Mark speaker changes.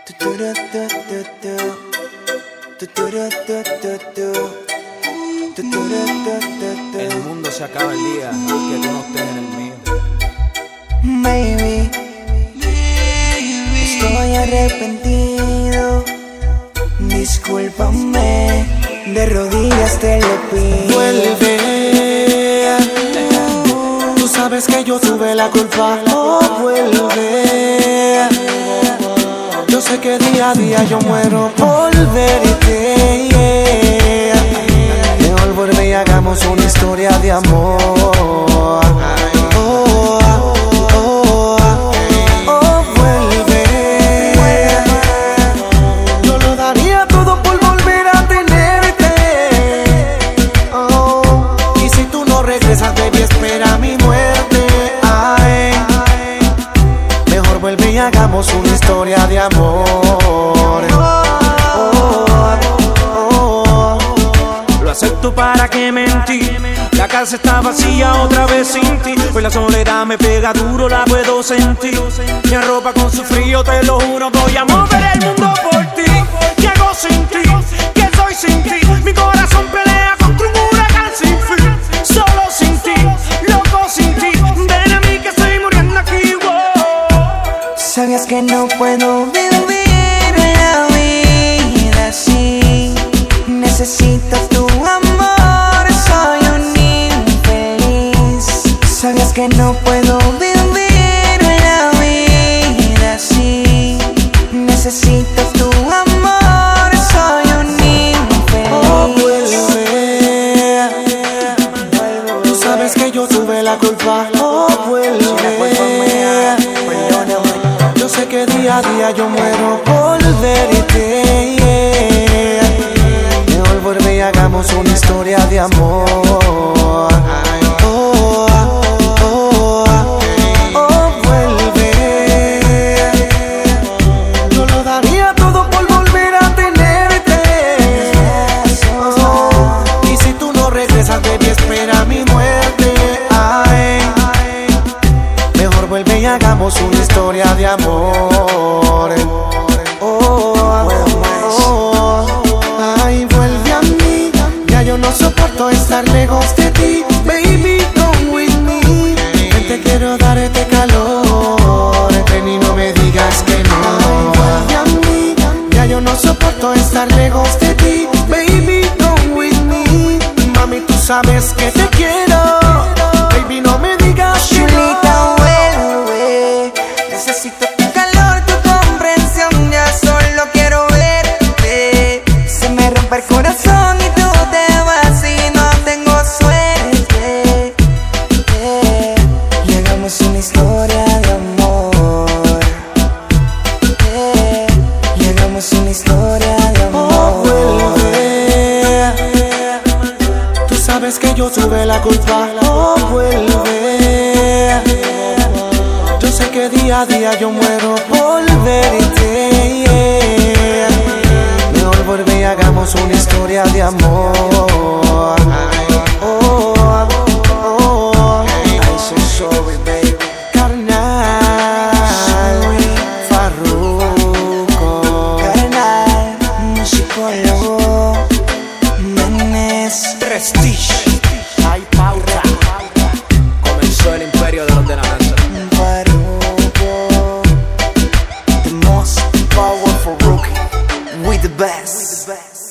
Speaker 1: El mundo se acaba el día, aunque tú no estés en el mío.
Speaker 2: Baby, estoy arrepentido. Discúlpame, de rodillas te lo pido.
Speaker 3: Vuelve, tú sabes que yo tuve la culpa. Oh, vuelve. Yo sé que día a día yo muero por verte, yeah. Mejor vuelve y hagamos una historia de amor. Vuelve. Yo lo daría todo por volver a tenerte. Y si tú no regresas, baby, espera mi muerte. Mejor vuelve y hagamos una historia de amor.
Speaker 1: Lo acepto, para que mentir. La casa está vacía otra vez sin ti. Pues la soledad me pega duro, la puedo sentir. Me arropa con su frío, te lo juro. Voy a mover el mundo por ti. ¿Qué hago sin ti? ¿Qué soy sin ti? Mi corazón pelea contra un huracán sin fin. Solo sin ti, loco sin ti. Ven a mí que estoy muriendo aquí, wow.
Speaker 2: Sabías que no puedo vivir la vida así. Necesito tu amor, soy un infeliz. Sabías que no puedo vivir la vida así. Necesito tu amor, soy un infeliz.
Speaker 3: Oh, vuelve. Tú sabes que yo tuve la culpa. Oh, vuelve. Yo sé que día a día yo muero por verte, yeah. Mejor vuelve y hagamos una historia de amor. Vuelve. Yo lo daría todo por volver a tenerte. Y si tú no regresas, baby, espera mi muerte. Mejor vuelve y hagamos una historia de amor. Ay, vuelve a mí. Ya yo no soporto estar lejos de ti. Baby, come with me. Ven, te quiero darte calor. Ven y no me digas que no. Ay, vuelve a mí. Ya yo no soporto estar lejos de ti. Baby, come with me. Mami, tú sabes que te quiero. Baby, no me digas que
Speaker 2: Chulita,
Speaker 3: no.
Speaker 2: vuelve. Necesito tu calor, tu comprensión. Ya solo quiero verte. Se me rompe el corazón y tú te vas y no tengo suerte. Y hagamos una historia de amor. Y hagamos una historia de amor.
Speaker 3: Vuelve. Tú sabes que yo tuve la culpa. Oh, vuelve. Yo sé que día a día yo muero por verte, yeah. Mejor vuelve y hagamos una historia de amor. I'm so sorry, baby. Carnal, Farruko,
Speaker 2: Carnal, musicólogo, Menes.
Speaker 1: Prestige. Hay pauta. Comenzó el imperio de la ordenanza.
Speaker 2: Farruko, the most powerful rookie, we the best.